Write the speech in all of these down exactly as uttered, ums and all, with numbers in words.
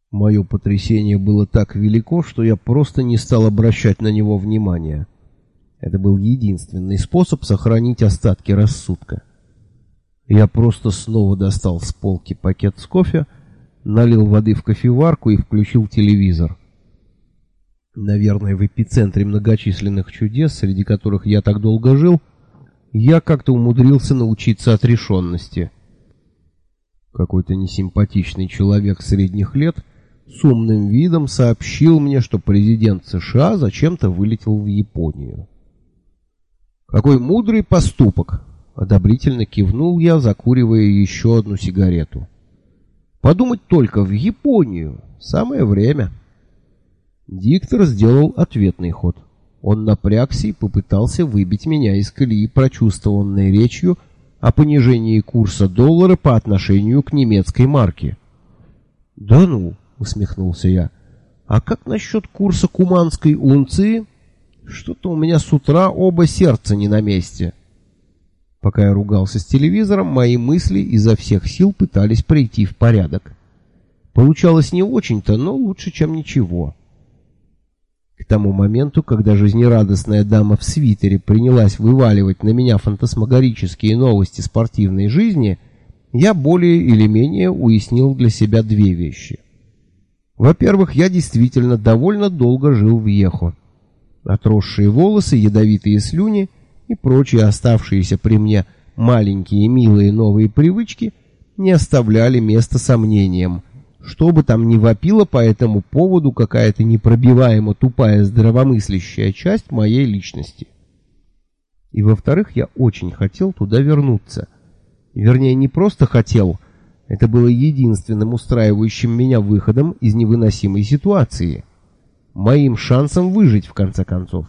Мое потрясение было так велико, что я просто не стал обращать на него внимания. Это был единственный способ сохранить остатки рассудка. Я просто снова достал с полки пакет с кофе, налил воды в кофеварку и включил телевизор. Наверное, в эпицентре многочисленных чудес, среди которых я так долго жил, я как-то умудрился научиться отрешенности. Какой-то несимпатичный человек средних лет с умным видом сообщил мне, что президент США зачем-то вылетел в Японию. «Какой мудрый поступок!» — одобрительно кивнул я, закуривая еще одну сигарету. «Подумать только, в Японию! Самое время!» Диктор сделал ответный ход. Он напрягся и попытался выбить меня из колеи прочувствованной речью о понижении курса доллара по отношению к немецкой марке. «Да ну!» — усмехнулся я. «А как насчет курса куманской унции? Что-то у меня с утра оба сердца не на месте». Пока я ругался с телевизором, мои мысли изо всех сил пытались прийти в порядок. Получалось не очень-то, но лучше, чем ничего. К тому моменту, когда жизнерадостная дама в свитере принялась вываливать на меня фантасмагорические новости спортивной жизни, я более или менее уяснил для себя две вещи. Во-первых, я действительно довольно долго жил в Йехо. Отросшие волосы, ядовитые слюни и прочие оставшиеся при мне маленькие милые новые привычки не оставляли места сомнениям. Что бы там ни вопила по этому поводу какая-то непробиваемо тупая здравомыслящая часть моей личности. И во-вторых, я очень хотел туда вернуться. Вернее, не просто хотел, это было единственным устраивающим меня выходом из невыносимой ситуации. Моим шансом выжить, в конце концов.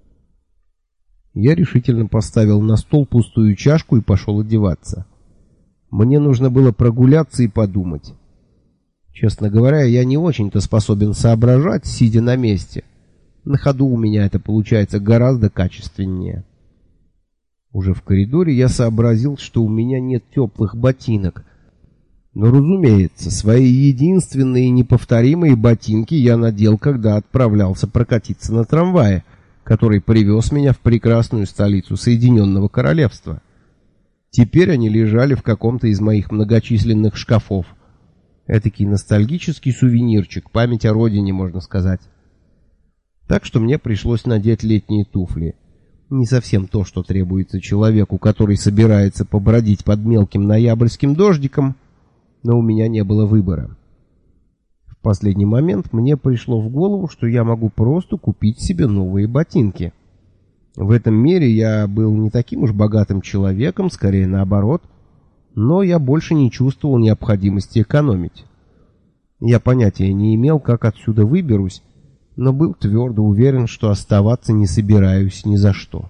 Я решительно поставил на стол пустую чашку и пошел одеваться. Мне нужно было прогуляться и подумать. Честно говоря, я не очень-то способен соображать, сидя на месте. На ходу у меня это получается гораздо качественнее. Уже в коридоре я сообразил, что у меня нет теплых ботинок. Но, разумеется, свои единственные неповторимые ботинки я надел, когда отправлялся прокатиться на трамвае, который привез меня в прекрасную столицу Соединенного Королевства. Теперь они лежали в каком-то из моих многочисленных шкафов. Этакий ностальгический сувенирчик, память о родине, можно сказать. Так что мне пришлось надеть летние туфли. Не совсем то, что требуется человеку, который собирается побродить под мелким ноябрьским дождиком, но у меня не было выбора. В последний момент мне пришло в голову, что я могу просто купить себе новые ботинки. В этом мире я был не таким уж богатым человеком, скорее наоборот, но я больше не чувствовал необходимости экономить. Я понятия не имел, как отсюда выберусь, но был твердо уверен, что оставаться не собираюсь ни за что.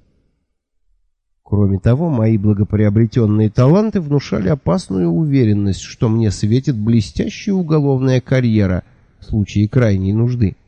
Кроме того, мои благоприобретенные таланты внушали опасную уверенность, что мне светит блестящая уголовная карьера в случае крайней нужды.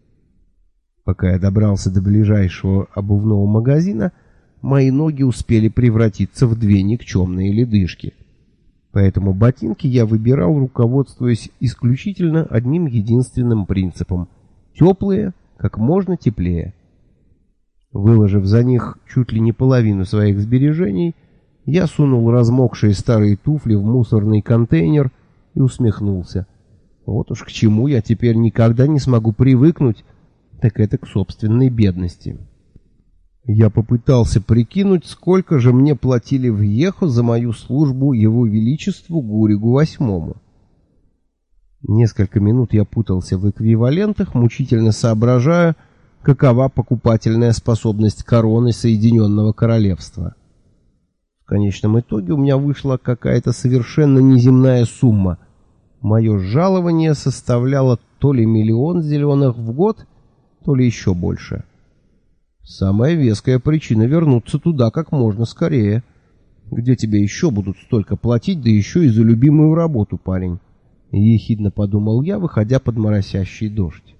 Пока я добрался до ближайшего обувного магазина, мои ноги успели превратиться в две никчемные ледышки. Поэтому ботинки я выбирал, руководствуясь исключительно одним единственным принципом — теплые, как можно теплее. Выложив за них чуть ли не половину своих сбережений, я сунул размокшие старые туфли в мусорный контейнер и усмехнулся. Вот уж к чему я теперь никогда не смогу привыкнуть, так это к собственной бедности. Я попытался прикинуть, сколько же мне платили в Йехо за мою службу Его Величеству Гуригу Восьмому. Несколько минут я путался в эквивалентах, мучительно соображая, какова покупательная способность короны Соединенного Королевства. В конечном итоге у меня вышла какая-то совершенно неземная сумма. Мое жалование составляло то ли миллион зеленых в год, то ли еще больше. Самая веская причина вернуться туда как можно скорее. Где тебе еще будут столько платить, да еще и за любимую работу, парень? Ехидно подумал я, выходя под моросящий дождь.